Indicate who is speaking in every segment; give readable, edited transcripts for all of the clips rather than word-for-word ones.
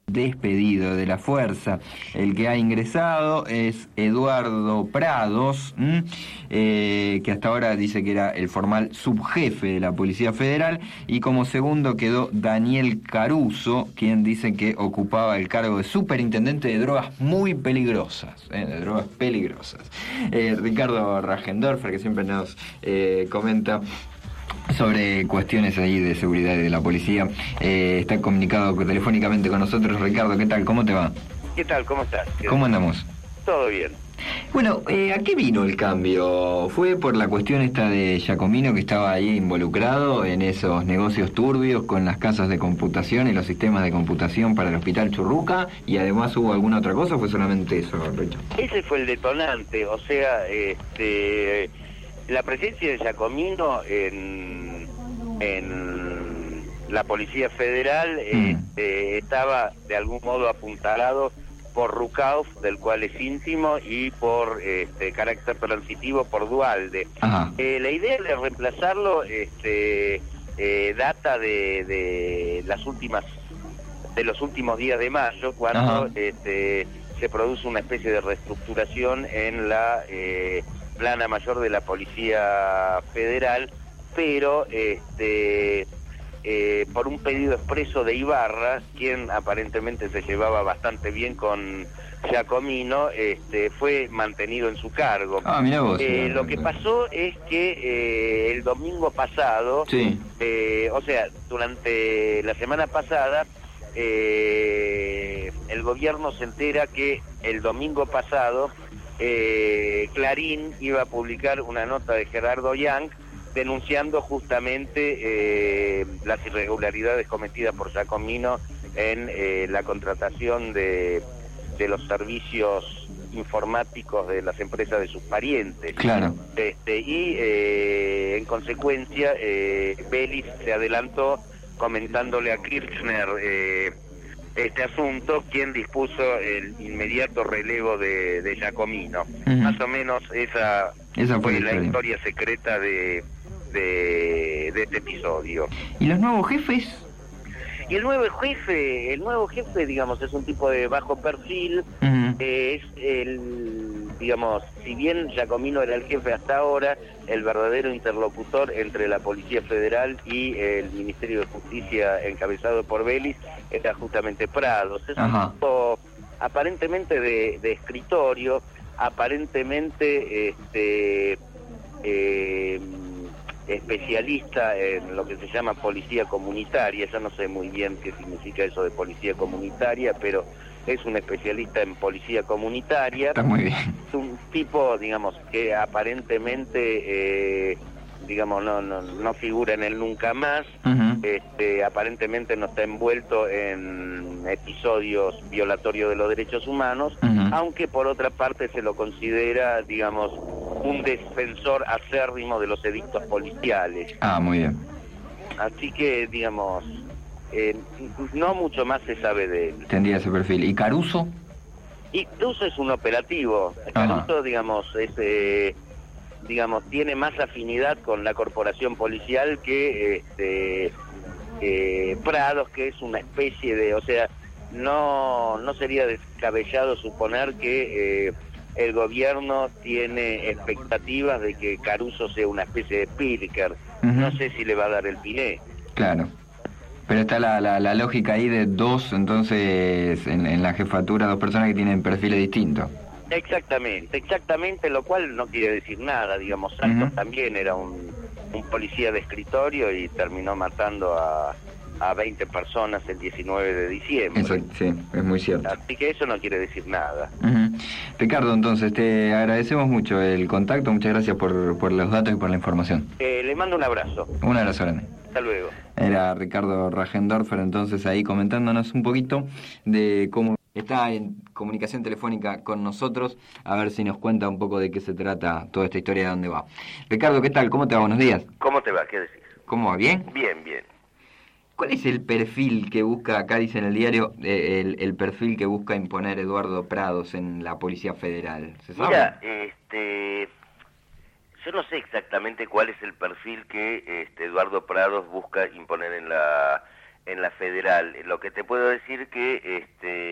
Speaker 1: despedido de la fuerza. El que ha ingresado es Eduardo Prados, que hasta ahora dice que era el formal subjefe de la Policía Federal, y como segundo quedó Daniel Caruso, quien dice que ocupaba el cargo de superintendente de drogas muy peligrosas, de drogas peligrosas. Ricardo Rajendorfer, que siempre nos comenta sobre cuestiones ahí de seguridad y de la policía, está comunicado telefónicamente con nosotros. Ricardo, ¿qué tal? ¿Cómo te va?
Speaker 2: ¿Qué tal? ¿Cómo estás?
Speaker 1: ¿Cómo andamos?
Speaker 2: Todo bien.
Speaker 1: Bueno, ¿a qué vino el cambio? ¿Fue por la cuestión esta de Giacomino, que estaba ahí involucrado en esos negocios turbios con las casas de computación y los sistemas de computación para el Hospital Churruca? ¿Y además hubo alguna otra cosa o fue solamente eso, Richard?
Speaker 2: Ese fue el detonante, o sea, la presencia de Giacomino en la Policía Federal estaba de algún modo apuntalado por Rucauf, del cual es íntimo, y por carácter transitivo por Duhalde. La idea de reemplazarlo data de los últimos días de mayo, cuando se produce una especie de reestructuración en la plana mayor de la Policía Federal, pero por un pedido expreso de Ibarra, quien aparentemente se llevaba bastante bien con Giacomino, fue mantenido en su cargo.
Speaker 1: Mirá vos.
Speaker 2: Lo que pasó es que el domingo pasado, o sea, durante la semana pasada, el gobierno se entera que el domingo pasado Clarín iba a publicar una nota de Gerardo Young denunciando justamente las irregularidades cometidas por Giacomino en la contratación de los servicios informáticos de las empresas de sus parientes.
Speaker 1: Claro.
Speaker 2: Y en consecuencia Vélez se adelantó comentándole a Kirchner este asunto, quien dispuso el inmediato relevo de Giacomino. Más o menos esa fue la historia secreta de este episodio.
Speaker 1: ¿Y los nuevos jefes?
Speaker 2: Y el nuevo jefe, digamos, es un tipo de bajo perfil, es digamos, si bien Giacomino era el jefe hasta ahora, el verdadero interlocutor entre la Policía Federal y el Ministerio de Justicia encabezado por Vélez era justamente Prados. Es un tipo aparentemente de escritorio, aparentemente especialista en lo que se llama policía comunitaria. Yo no sé muy bien qué significa eso de policía comunitaria, pero es un especialista en policía comunitaria.
Speaker 1: Está muy bien.
Speaker 2: Es un tipo, digamos, que aparentemente digamos, no figura en él nunca más. Aparentemente no está envuelto en episodios violatorios de los derechos humanos, aunque por otra parte se lo considera, digamos, un defensor acérrimo de los edictos policiales.
Speaker 1: Muy bien.
Speaker 2: Así que, digamos, no mucho más se sabe de él.
Speaker 1: Tendría ese perfil. ¿Y Caruso?
Speaker 2: Y Caruso es un operativo. Caruso, digamos, es... digamos, tiene más afinidad con la corporación policial que Prados, que es una especie de, o sea, no sería descabellado suponer que el gobierno tiene expectativas de que Caruso sea una especie de Pirker. No sé si le va a dar el piné. Claro.
Speaker 1: Pero está la lógica ahí de dos, entonces, en la jefatura, dos personas que tienen perfiles distintos.
Speaker 2: Exactamente, lo cual no quiere decir nada, digamos. Santos también era un policía de escritorio y terminó matando a 20 personas el 19 de diciembre.
Speaker 1: Eso, sí, es muy cierto.
Speaker 2: Así que eso no quiere decir nada.
Speaker 1: Ricardo, entonces, te agradecemos mucho el contacto, muchas gracias por los datos y por la información.
Speaker 2: Le mando un abrazo.
Speaker 1: Un abrazo grande.
Speaker 2: Hasta luego.
Speaker 1: Era Ricardo Rajendorfer, entonces, ahí comentándonos un poquito de cómo está en comunicación telefónica con nosotros, a ver si nos cuenta un poco de qué se trata toda esta historia, de dónde va. Ricardo, ¿qué tal? ¿Cómo te va? Buenos días.
Speaker 2: ¿Cómo te va? ¿Qué decís?
Speaker 1: ¿Cómo va? ¿Bien?
Speaker 2: Bien.
Speaker 1: ¿Cuál es el perfil que busca, acá dice en el diario, el perfil que busca imponer Eduardo Prados en la Policía Federal? ¿Se sabe?
Speaker 2: Mira, yo no sé exactamente cuál es el perfil que Eduardo Prados busca imponer en en la federal. Lo que te puedo decir que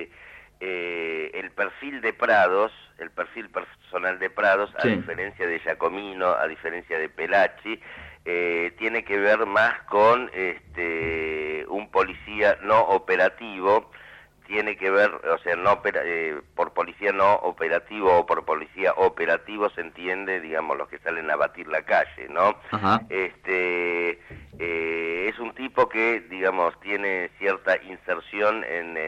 Speaker 2: el perfil de Prados, el perfil personal de Prados, sí, a diferencia de Giacomino, a diferencia de Pelacci, tiene que ver más con un policía no operativo, tiene que ver, o sea, no por policía no operativo o por policía operativo se entiende, digamos, los que salen a batir la calle, ¿no? Ajá. Es un tipo que, digamos, tiene cierta inserción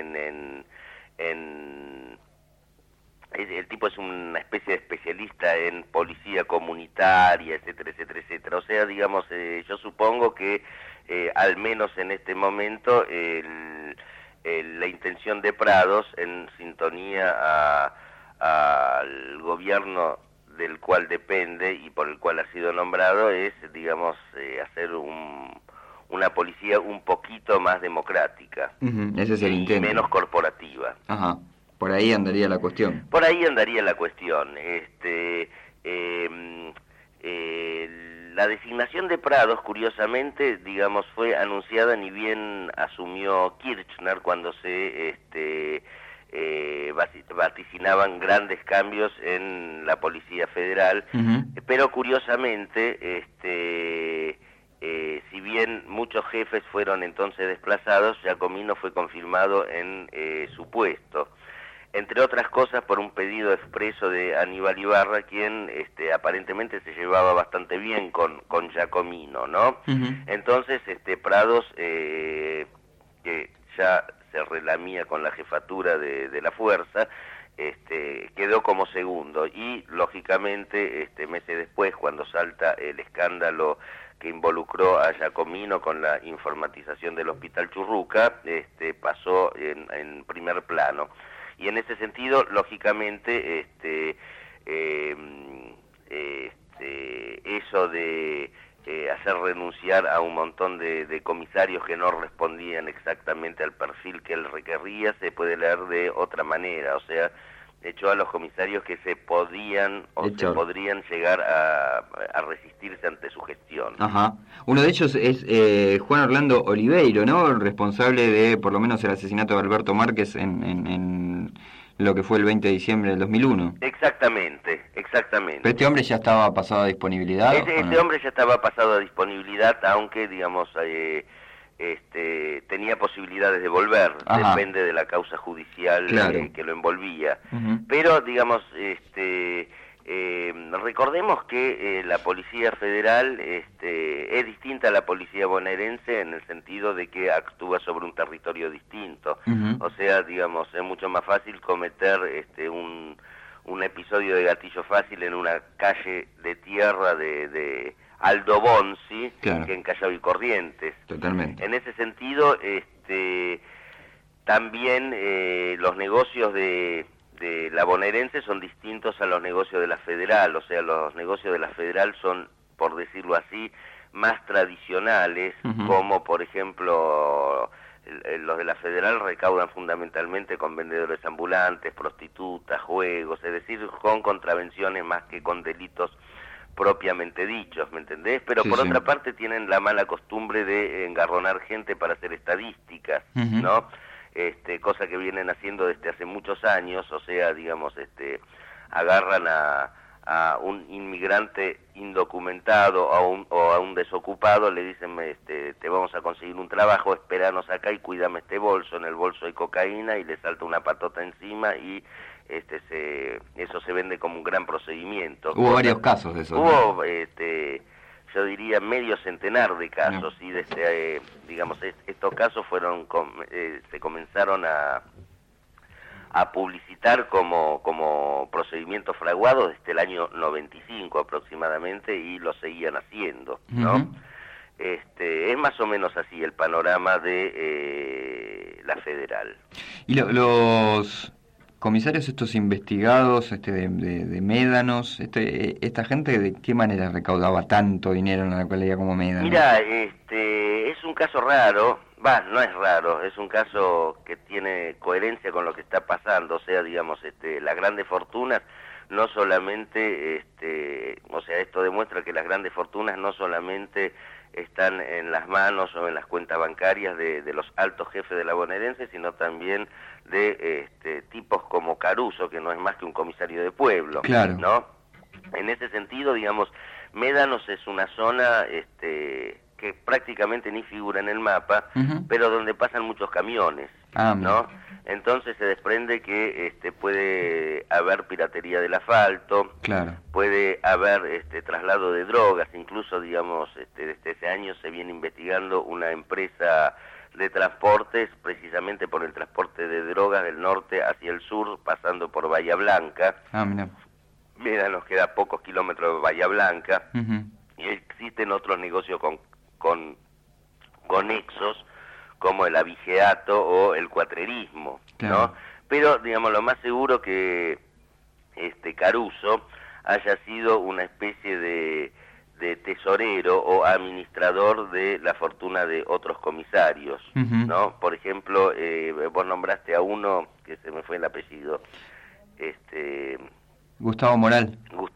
Speaker 2: el tipo es una especie de especialista en policía comunitaria, etcétera, etcétera, etcétera. O sea, digamos, yo supongo que al menos en este momento la intención de Prados, en sintonía al gobierno del cual depende y por el cual ha sido nombrado, es, digamos, hacer una policía un poquito más democrática.
Speaker 1: Ese es el intento.
Speaker 2: Y menos corporativa.
Speaker 1: Ajá. Por ahí andaría la cuestión.
Speaker 2: Por ahí andaría la cuestión. La designación de Prados, curiosamente, digamos, fue anunciada ni bien asumió Kirchner cuando se vaticinaban grandes cambios en la Policía Federal, pero curiosamente, si bien muchos jefes fueron entonces desplazados, Giacomino fue confirmado en su puesto. Entre otras cosas por un pedido expreso de Aníbal Ibarra, quien aparentemente se llevaba bastante bien con Giacomino, ¿no? Entonces Prados, que ya se relamía con la jefatura de la fuerza, quedó como segundo y lógicamente meses después, cuando salta el escándalo que involucró a Giacomino con la informatización del Hospital Churruca, pasó en primer plano. Y en ese sentido, lógicamente, eso de hacer renunciar a un montón de comisarios que no respondían exactamente al perfil que él requería, se puede leer de otra manera, o sea, echó a los comisarios que se podían o se podrían llegar a resistirse ante su gestión.
Speaker 1: Ajá. Uno de ellos es Juan Orlando Oliveiro, ¿no? Responsable de, por lo menos, el asesinato de Alberto Márquez en lo que fue el 20 de diciembre del 2001.
Speaker 2: Exactamente. ¿Pero
Speaker 1: este hombre ya estaba pasado a disponibilidad?
Speaker 2: Este hombre ya estaba pasado a disponibilidad, aunque, digamos, tenía posibilidades de volver. Ajá. Depende de la causa judicial, claro, que lo envolvía. Pero, digamos, recordemos que la Policía Federal es distinta a la Policía bonaerense en el sentido de que actúa sobre un territorio distinto. O sea, digamos, es mucho más fácil cometer un episodio de gatillo fácil en una calle de tierra de Aldo Bonzi, claro, que en Callao y Corrientes.
Speaker 1: Totalmente.
Speaker 2: En ese sentido, también los negocios de la bonaerense son distintos a los negocios de la federal, o sea, los negocios de la federal son, por decirlo así, más tradicionales, como por ejemplo los de la federal recaudan fundamentalmente con vendedores ambulantes, prostitutas, juegos, es decir, con contravenciones más que con delitos propiamente dichos, ¿me entendés? Pero sí, por otra parte tienen la mala costumbre de engarronar gente para hacer estadísticas, ¿no? Cosa que vienen haciendo desde hace muchos años, o sea, digamos, agarran a un inmigrante indocumentado o a un desocupado, le dicen, te vamos a conseguir un trabajo, espéranos acá y cuídame este bolso, en el bolso hay cocaína, y le salta una patota encima y eso se vende como un gran procedimiento.
Speaker 1: Hubo varios casos de eso.
Speaker 2: Hubo, yo diría, medio centenar de casos, y digamos, estos casos se comenzaron a publicitar como procedimientos fraguados desde el año 95 aproximadamente, y lo seguían haciendo, ¿no? Es más o menos así el panorama de la federal.
Speaker 1: Y los comisarios estos investigados de médanos, esta gente, ¿de qué manera recaudaba tanto dinero en la localidad como Médanos?
Speaker 2: Mira, es un caso raro. No es raro, es un caso que tiene coherencia con lo que está pasando, o sea, digamos, las grandes fortunas no solamente, o sea, esto demuestra que las grandes fortunas no solamente están en las manos o en las cuentas bancarias de los altos jefes de la bonaerense, sino también de tipos como Caruso, que no es más que un comisario de pueblo,
Speaker 1: claro,
Speaker 2: ¿no? En ese sentido, digamos, Médanos es una zona que prácticamente ni figura en el mapa, pero donde pasan muchos camiones, ¿no? Entonces se desprende que puede haber piratería del asfalto,
Speaker 1: claro,
Speaker 2: puede haber traslado de drogas, incluso, digamos, desde ese año se viene investigando una empresa de transportes, precisamente por el transporte de drogas del norte hacia el sur, pasando por Bahía Blanca. Mira, nos queda pocos kilómetros de Bahía Blanca, y existen otros negocios conexos, como el abigeato o el cuatrerismo, claro, ¿no? Pero, digamos, lo más seguro que Caruso haya sido una especie de tesorero o administrador de la fortuna de otros comisarios, ¿no? Por ejemplo, vos nombraste a uno, que se me fue el apellido,
Speaker 1: Gustavo Moral,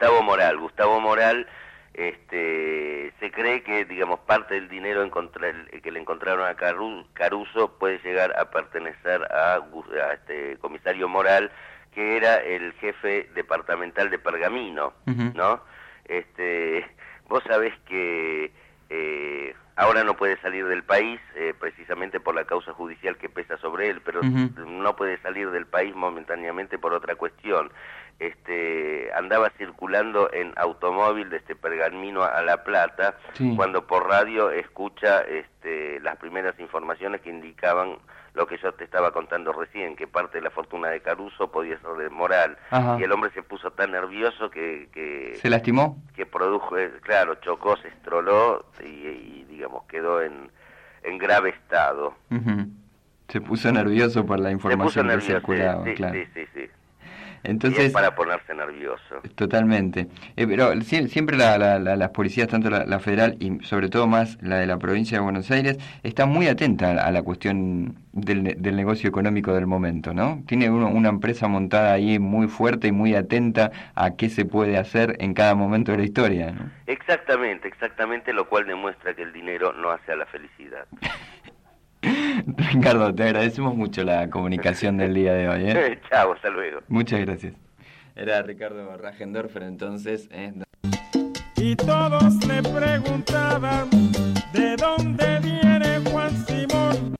Speaker 2: se cree que, digamos, parte del dinero que le encontraron a Caruso puede llegar a pertenecer a este comisario Moral, que era el jefe departamental de Pergamino, ¿no? Vos sabés que ahora no puede salir del país, precisamente por la causa judicial que pesa sobre él, pero no puede salir del país momentáneamente por otra cuestión. Andaba circulando en automóvil desde Pergamino a La Plata, cuando por radio escucha las primeras informaciones que indicaban lo que yo te estaba contando recién, que parte de la fortuna de Caruso podía ser de Moral. Y el hombre se puso tan nervioso que
Speaker 1: ¿se lastimó?
Speaker 2: Que produjo, claro, chocó, se estroló y digamos, quedó en grave estado.
Speaker 1: Se puso nervioso por la información que circulaba, claro.
Speaker 2: Sí.
Speaker 1: Entonces,
Speaker 2: y es para ponerse nervioso.
Speaker 1: Totalmente. Pero siempre las policías, tanto la federal y sobre todo más la de la provincia de Buenos Aires, está muy atenta a la cuestión del negocio económico del momento, ¿no? Tiene una empresa montada ahí muy fuerte y muy atenta a qué se puede hacer en cada momento de la historia, ¿no?
Speaker 2: Exactamente, lo cual demuestra que el dinero no hace a la felicidad.
Speaker 1: Ricardo, te agradecemos mucho la comunicación del día de hoy, ¿eh?
Speaker 2: Chao, hasta luego.
Speaker 1: Muchas gracias. Era Ricardo Rajendorfer, entonces.
Speaker 3: Y todos le preguntaban de dónde viene Juan Simón.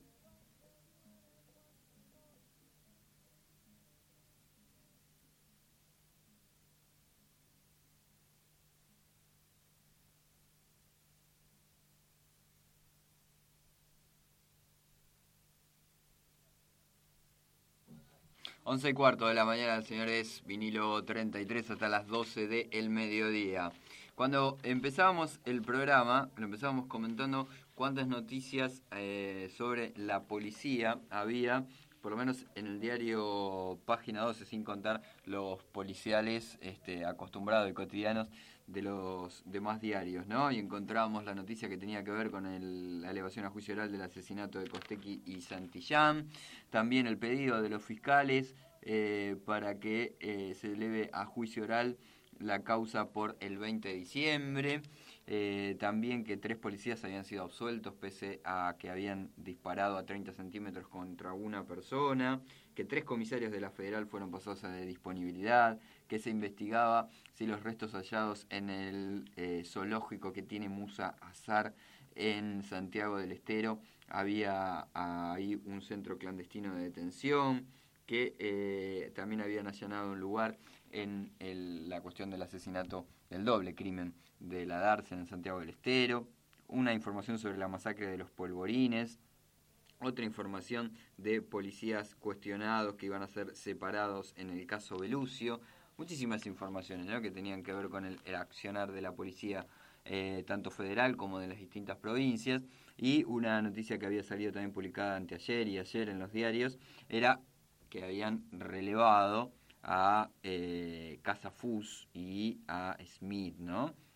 Speaker 1: Once y cuarto de la mañana, señores, vinilo 33 hasta las 12 del mediodía. Cuando empezábamos el programa, lo empezábamos comentando cuántas noticias sobre la policía había, por lo menos en el diario Página 12, sin contar los policiales acostumbrados y cotidianos de los demás diarios, ¿no? Y encontrábamos la noticia que tenía que ver con la elevación a juicio oral del asesinato de Costecchi y Santillán, también el pedido de los fiscales para que se eleve a juicio oral la causa por el 20 de diciembre, también que 3 policías habían sido absueltos pese a que habían disparado a 30 centímetros contra una persona, que 3 comisarios de la Federal fueron pasados a disponibilidad, que se investigaba si los restos hallados en el zoológico que tiene Musa Azar en Santiago del Estero, había ahí un centro clandestino de detención, que también habían allanado un lugar en la cuestión del asesinato, del doble crimen de la Darsen en Santiago del Estero, una información sobre la masacre de los Polvorines, otra información de policías cuestionados que iban a ser separados en el caso Belucio, muchísimas informaciones, ¿no?, que tenían que ver con el accionar de la policía tanto federal como de las distintas provincias, y una noticia que había salido también publicada anteayer y ayer en los diarios era que habían relevado a Casa Fus y a Smith, ¿no?,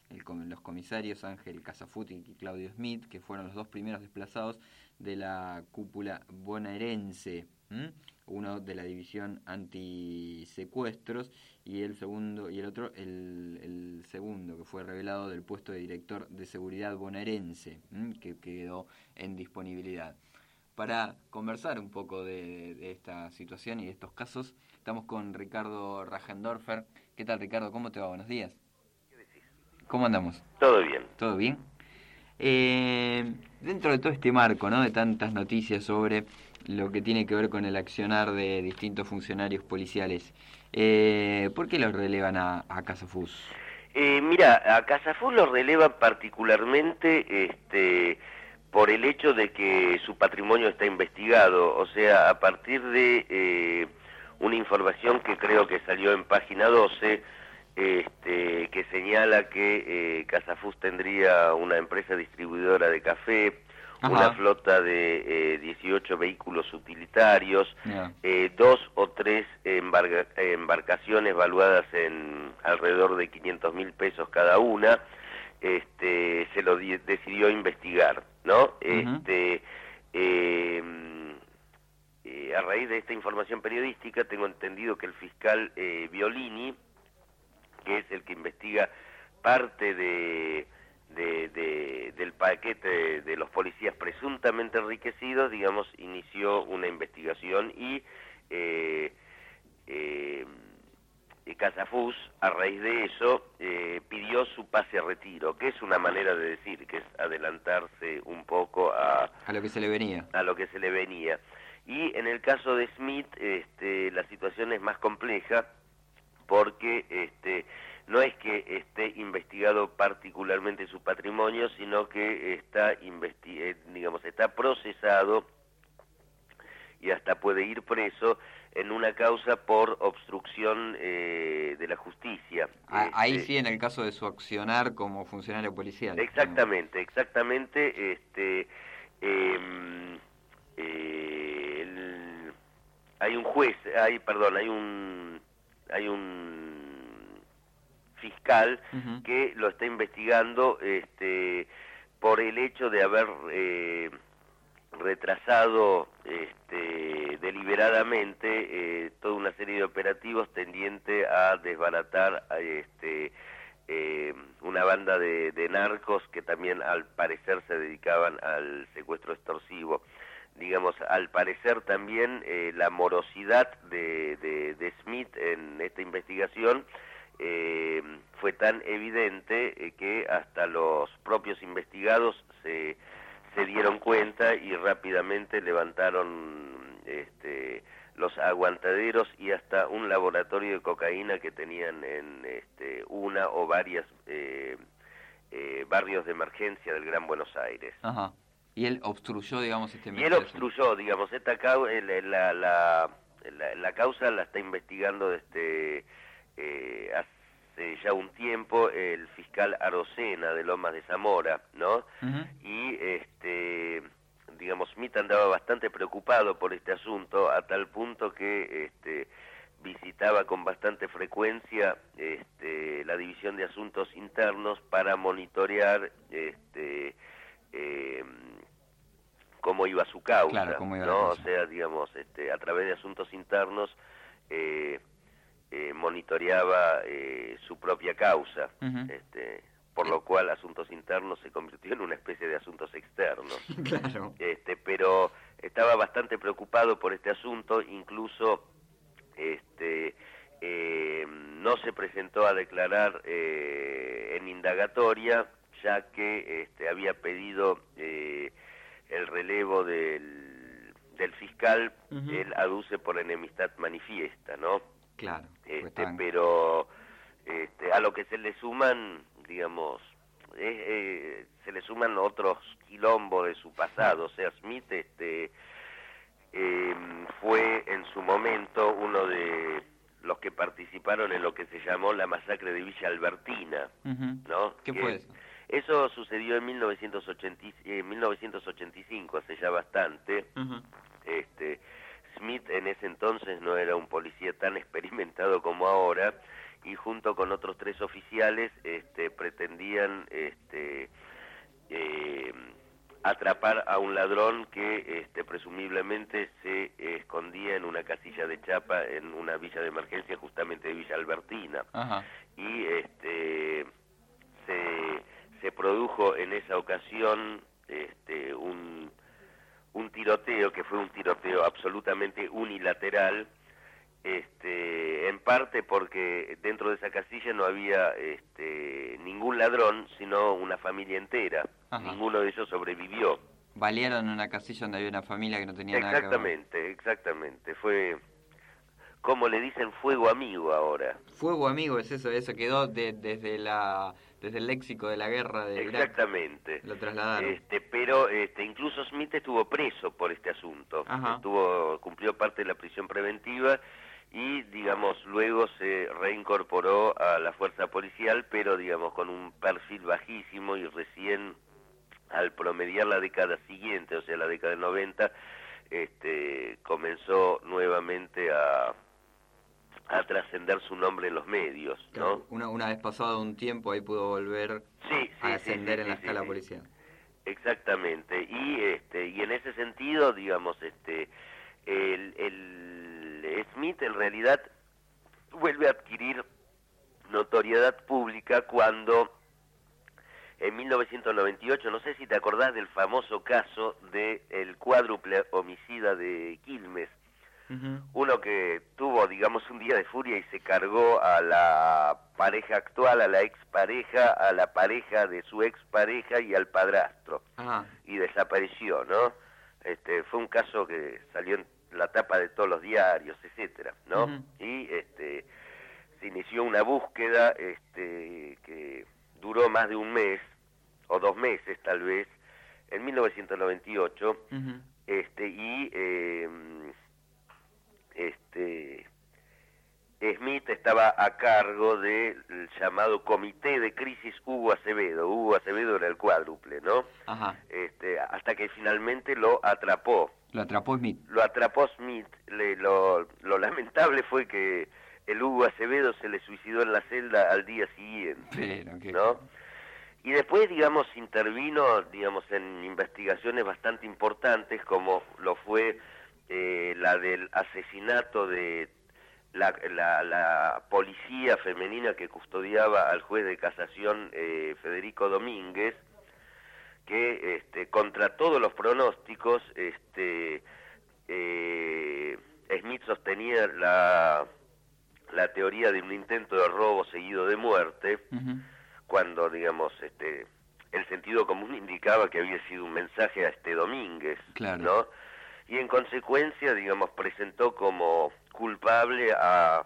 Speaker 1: los comisarios Ángel Casafuti y Claudio Smith, que fueron los dos primeros desplazados de la cúpula bonaerense, uno de la división antisecuestros y el otro el segundo, que fue revelado del puesto de director de seguridad bonaerense, que quedó en disponibilidad. Para conversar un poco de esta situación y de estos casos, estamos con Ricardo Rajendorfer. ¿Qué tal, Ricardo? ¿Cómo te va? Buenos días.
Speaker 2: ¿Qué decís?
Speaker 1: ¿Cómo andamos?
Speaker 2: Todo bien.
Speaker 1: ¿Todo bien? Dentro de todo este marco, ¿no?, de tantas noticias sobre lo que tiene que ver con el accionar de distintos funcionarios policiales, ¿por qué los relevan a Casafús?
Speaker 2: Mira, a Casafús lo relevan particularmente por el hecho de que su patrimonio está investigado, o sea, a partir de una información que creo que salió en página 12, que señala que Casafús tendría una empresa distribuidora de café,
Speaker 1: Ajá.
Speaker 2: Una flota de 18 vehículos utilitarios,
Speaker 1: Yeah.
Speaker 2: 2 o 3 embarcaciones valuadas en alrededor de 500.000 pesos cada una, se lo decidió investigar, ¿no?
Speaker 1: Uh-huh.
Speaker 2: A raíz de esta información periodística tengo entendido que el fiscal Violini, que es el que investiga parte del paquete de los policías presuntamente enriquecidos, digamos, inició una investigación y Casafús, a raíz de eso, pidió su pase a retiro, que es una manera de decir, que es adelantarse un poco a
Speaker 1: lo que se le venía.
Speaker 2: A lo que se le venía. Y en el caso de Smith, la situación es más compleja, porque no es que esté investigado particularmente su patrimonio, sino que está procesado y hasta puede ir preso en una causa por obstrucción de la justicia.
Speaker 1: Ahí sí, en el caso de su accionar como funcionario policial.
Speaker 2: Exactamente. Hay un fiscal
Speaker 1: Uh-huh.
Speaker 2: que lo está investigando por el hecho de haber retrasado deliberadamente toda una serie de operativos tendiente a desbaratar una banda de narcos que también al parecer se dedicaban al secuestro extorsivo. Digamos, al parecer también la morosidad de Smith en esta investigación fue tan evidente que hasta los propios investigados se dieron cuenta y rápidamente levantaron los aguantaderos y hasta un laboratorio de cocaína que tenían en una o varias barrios de emergencia del Gran Buenos Aires.
Speaker 1: Ajá. Y él obstruyó, digamos, esta
Speaker 2: investigación. Y él obstruyó, digamos, la causa la está investigando hace ya un tiempo el fiscal Arocena de Lomas de Zamora, ¿no?
Speaker 1: Uh-huh.
Speaker 2: Y digamos, Smith andaba bastante preocupado por este asunto, a tal punto que visitaba con bastante frecuencia la División de Asuntos Internos para monitorear cómo iba su causa,
Speaker 1: claro, cómo iba,
Speaker 2: ¿no? O sea, digamos, a través de asuntos internos monitoreaba su propia causa,
Speaker 1: uh-huh.
Speaker 2: Por lo cual Asuntos Internos se convirtió en una especie de asuntos externos.
Speaker 1: Claro.
Speaker 2: Pero estaba bastante preocupado por este asunto, incluso no se presentó a declarar en indagatoria, ya que había pedido el relevo del fiscal. Uh-huh. Él aduce por enemistad manifiesta, ¿no?
Speaker 1: Claro.
Speaker 2: Pero a lo que se le suman, digamos, se le suman otros quilombos de su pasado. O sea, Smith fue en su momento uno de los que participaron en lo que se llamó la masacre de Villa Albertina,
Speaker 1: uh-huh.
Speaker 2: ¿no?
Speaker 1: ¿Qué fue eso?
Speaker 2: Eso sucedió en 1985, hace ya bastante.
Speaker 1: Uh-huh.
Speaker 2: Smith en ese entonces no era un policía tan experimentado como ahora, y junto con otros 3 oficiales pretendían atrapar a un ladrón que presumiblemente se escondía en una casilla de chapa en una villa de emergencia justamente de Villa Albertina.
Speaker 1: Ajá.
Speaker 2: Y se produjo en esa ocasión un tiroteo que fue un tiroteo absolutamente unilateral, en parte porque dentro de esa casilla no había ningún ladrón, sino una familia entera. Ajá. Ninguno de ellos sobrevivió.
Speaker 1: Balearon una casilla donde había una familia que no tenía nada que ver.
Speaker 2: Exactamente. Fue, como le dicen, fuego amigo ahora.
Speaker 1: Fuego amigo, es eso quedó desde el léxico de la guerra de Irak.
Speaker 2: Exactamente.
Speaker 1: Lo trasladaron.
Speaker 2: Pero incluso Smith estuvo preso por este asunto.
Speaker 1: Ajá.
Speaker 2: Cumplió parte de la prisión preventiva y, digamos, luego se reincorporó a la fuerza policial, pero, digamos, con un perfil bajísimo, y recién al promediar la década siguiente, o sea, la década del 90, comenzó nuevamente a trascender su nombre en los medios, ¿no?
Speaker 1: Claro, una vez pasado un tiempo ahí pudo volver a ascender en la escala policial.
Speaker 2: Exactamente, y en ese sentido, digamos, el Smith en realidad vuelve a adquirir notoriedad pública cuando en 1998, no sé si te acordás del famoso caso del cuádruple homicida de Quilmes. Uh-huh. Uno que tuvo, digamos, un día de furia y se cargó a la pareja actual, a la expareja, a la pareja de su expareja y al padrastro. Uh-huh. Y desapareció, ¿no? Fue un caso que salió en la tapa de todos los diarios, etcétera, ¿no? Uh-huh. Y se inició una búsqueda que duró más de un mes, o 2 meses tal vez, en 1998, uh-huh. Smith estaba a cargo del llamado Comité de Crisis Hugo Acevedo. Hugo Acevedo era el cuádruple, ¿no? Ajá. Hasta que finalmente lo atrapó.
Speaker 1: Lo atrapó Smith.
Speaker 2: Lo atrapó Smith. Lo lamentable fue que el Hugo Acevedo se le suicidó en la celda al día siguiente, ¿no? Y después, digamos, intervino, digamos, en investigaciones bastante importantes, como lo fue la del asesinato de la policía femenina que custodiaba al juez de casación Federico Domínguez, que contra todos los pronósticos Smith sostenía la teoría de un intento de robo seguido de muerte, uh-huh. Cuando, digamos, el sentido común indicaba que había sido un mensaje a Domínguez, claro. ¿No? Y en consecuencia, digamos, presentó como culpable a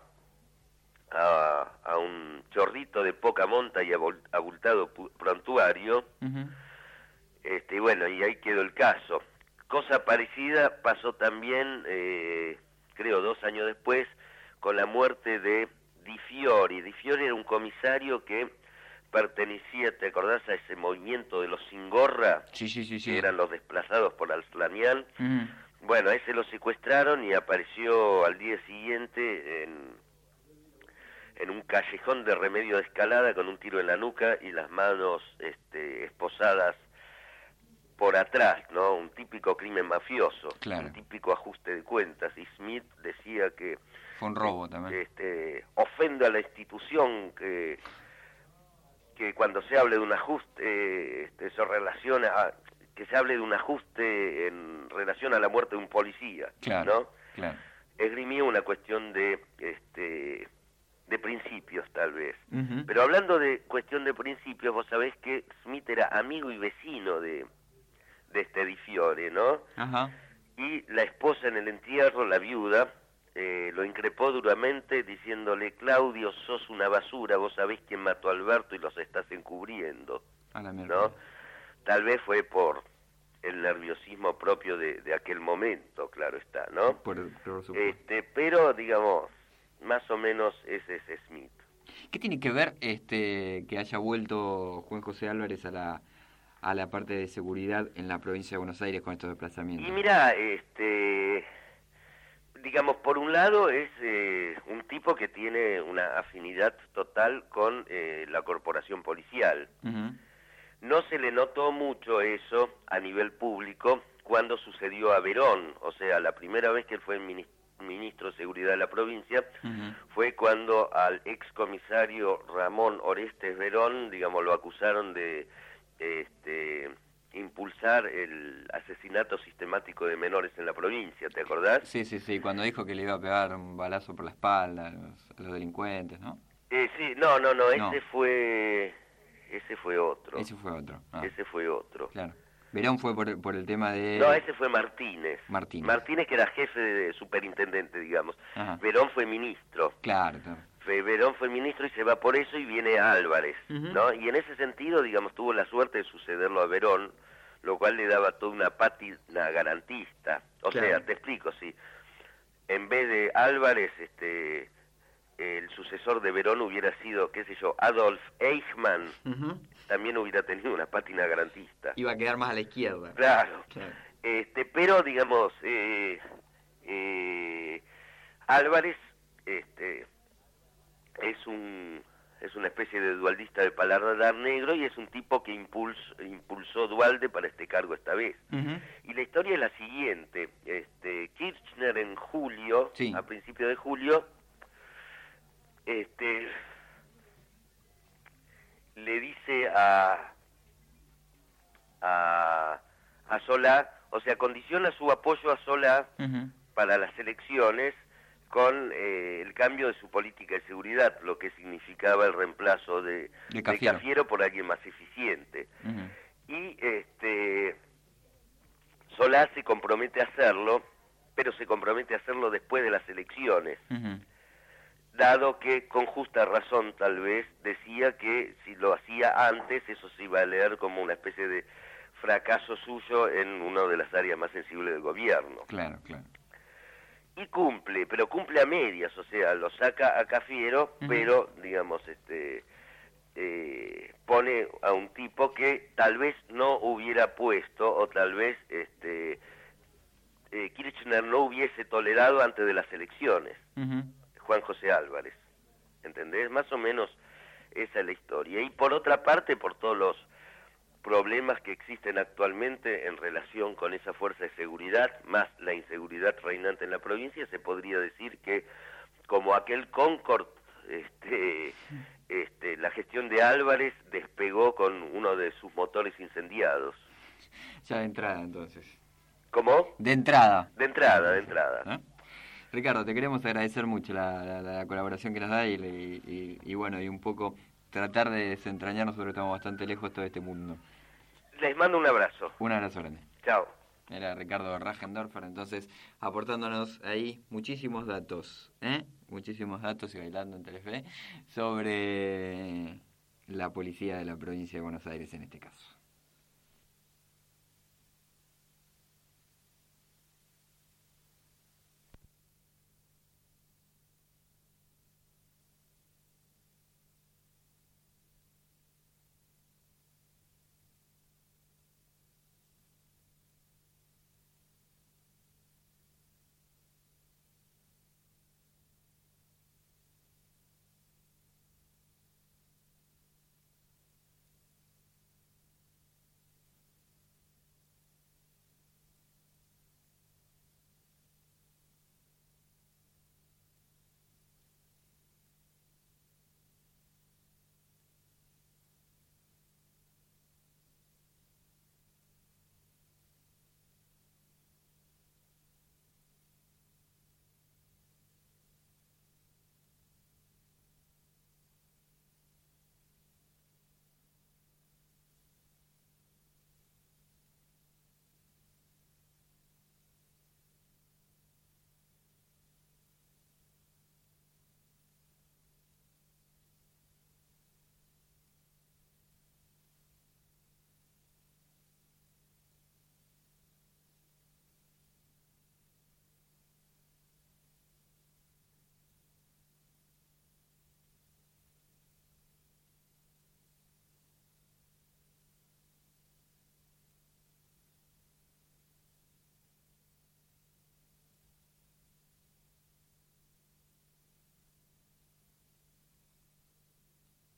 Speaker 2: un chorrito de poca monta y abultado prontuario, uh-huh. Y bueno, y ahí quedó el caso. Cosa parecida pasó también, creo 2 años después, con la muerte de Di Fiori. Di Fiori era un comisario que pertenecía, ¿te acordás a ese movimiento de los sin gorra?
Speaker 1: Sí.
Speaker 2: Que eran los desplazados por Alslanian.
Speaker 1: Uh-huh.
Speaker 2: Bueno, a ese lo secuestraron y apareció al día siguiente en un callejón de Remedio de Escalada con un tiro en la nuca y las manos esposadas por atrás, ¿no? Un típico crimen mafioso,
Speaker 1: claro.
Speaker 2: Un típico ajuste de cuentas. Y Smith decía que
Speaker 1: fue un robo también.
Speaker 2: Ofende a la institución que cuando se hable de un ajuste se relaciona que se hable de un ajuste en relación a la muerte de un policía,
Speaker 1: claro,
Speaker 2: ¿no?
Speaker 1: Claro.
Speaker 2: Esgrimía una cuestión de principios, tal vez.
Speaker 1: Uh-huh.
Speaker 2: Pero hablando de cuestión de principios, vos sabés que Smith era amigo y vecino de Di Fiori, ¿no?
Speaker 1: Ajá.
Speaker 2: Y la esposa en el entierro, la viuda, lo increpó duramente diciéndole: Claudio, sos una basura, vos sabés quién mató a Alberto y los estás encubriendo, ¿no? Tal vez fue por el nerviosismo propio de aquel momento, claro está, ¿no?
Speaker 1: Por supuesto.
Speaker 2: Pero, digamos, más o menos ese es Smith.
Speaker 1: ¿Qué tiene que ver que haya vuelto Juan José Álvarez a la parte de seguridad en la provincia de Buenos Aires con estos desplazamientos?
Speaker 2: Y mirá, digamos, por un lado es un tipo que tiene una afinidad total con la corporación policial.
Speaker 1: Uh-huh.
Speaker 2: No se le notó mucho eso a nivel público cuando sucedió a Verón, o sea, la primera vez que él fue ministro de Seguridad de la provincia, uh-huh, fue cuando al excomisario Ramón Orestes Verón, digamos, lo acusaron de impulsar el asesinato sistemático de menores en la provincia, ¿te acordás?
Speaker 1: Sí, cuando dijo que le iba a pegar un balazo por la espalda a los delincuentes, ¿no?
Speaker 2: Sí, no, ese fue otro.
Speaker 1: Ese fue otro. Ah.
Speaker 2: Ese fue otro.
Speaker 1: Claro. Verón fue por el tema de...
Speaker 2: No, ese fue Martínez.
Speaker 1: Martínez,
Speaker 2: que era jefe de superintendente, digamos.
Speaker 1: Ajá.
Speaker 2: Verón fue ministro.
Speaker 1: Claro.
Speaker 2: Verón fue ministro y se va por eso y viene Álvarez, uh-huh, ¿no? Y en ese sentido, digamos, tuvo la suerte de sucederlo a Verón, lo cual le daba toda una pátina garantista. O
Speaker 1: claro,
Speaker 2: sea, te explico, si en vez de Álvarez, el sucesor de Verón hubiera sido, qué sé yo, Adolf Eichmann, uh-huh, también hubiera tenido una pátina garantista.
Speaker 1: Iba a quedar más a la izquierda.
Speaker 2: Claro. Pero, digamos, Álvarez es una especie de dualdista de paladar negro y es un tipo que impulsó Duhalde para este cargo esta vez. Uh-huh. Y la historia es la siguiente. Kirchner en julio, sí, a principios de julio, le dice a Solá, o sea, condiciona su apoyo a Solá, uh-huh, para las elecciones con el cambio de su política de seguridad, lo que significaba el reemplazo de Cafiero por alguien más eficiente. Uh-huh. Y Solá se compromete a hacerlo, pero se compromete a hacerlo después de las elecciones. Uh-huh. Dado que, con justa razón tal vez, decía que si lo hacía antes, eso se iba a leer como una especie de fracaso suyo en una de las áreas más sensibles del gobierno.
Speaker 1: Claro.
Speaker 2: Y cumple, pero cumple a medias, o sea, lo saca a Cafiero, uh-huh, pero, digamos, pone a un tipo que tal vez no hubiera puesto, o tal vez Kirchner no hubiese tolerado antes de las elecciones. Uh-huh. Juan José Álvarez, ¿entendés? Más o menos esa es la historia. Y por otra parte, por todos los problemas que existen actualmente en relación con esa fuerza de seguridad, más la inseguridad reinante en la provincia, se podría decir que como aquel Concorde, la gestión de Álvarez despegó con uno de sus motores incendiados.
Speaker 1: Ya de entrada, entonces.
Speaker 2: ¿Cómo?
Speaker 1: De entrada.
Speaker 2: De entrada.
Speaker 1: ¿Eh? Ricardo, te queremos agradecer mucho la colaboración que nos da y bueno, y un poco tratar de desentrañarnos, porque estamos bastante lejos de todo este mundo.
Speaker 2: Les mando un abrazo.
Speaker 1: Un abrazo grande.
Speaker 2: Chao.
Speaker 1: Era Ricardo Rajendorfer, entonces, aportándonos ahí muchísimos datos, y bailando en Telefe, sobre la policía de la provincia de Buenos Aires en este caso.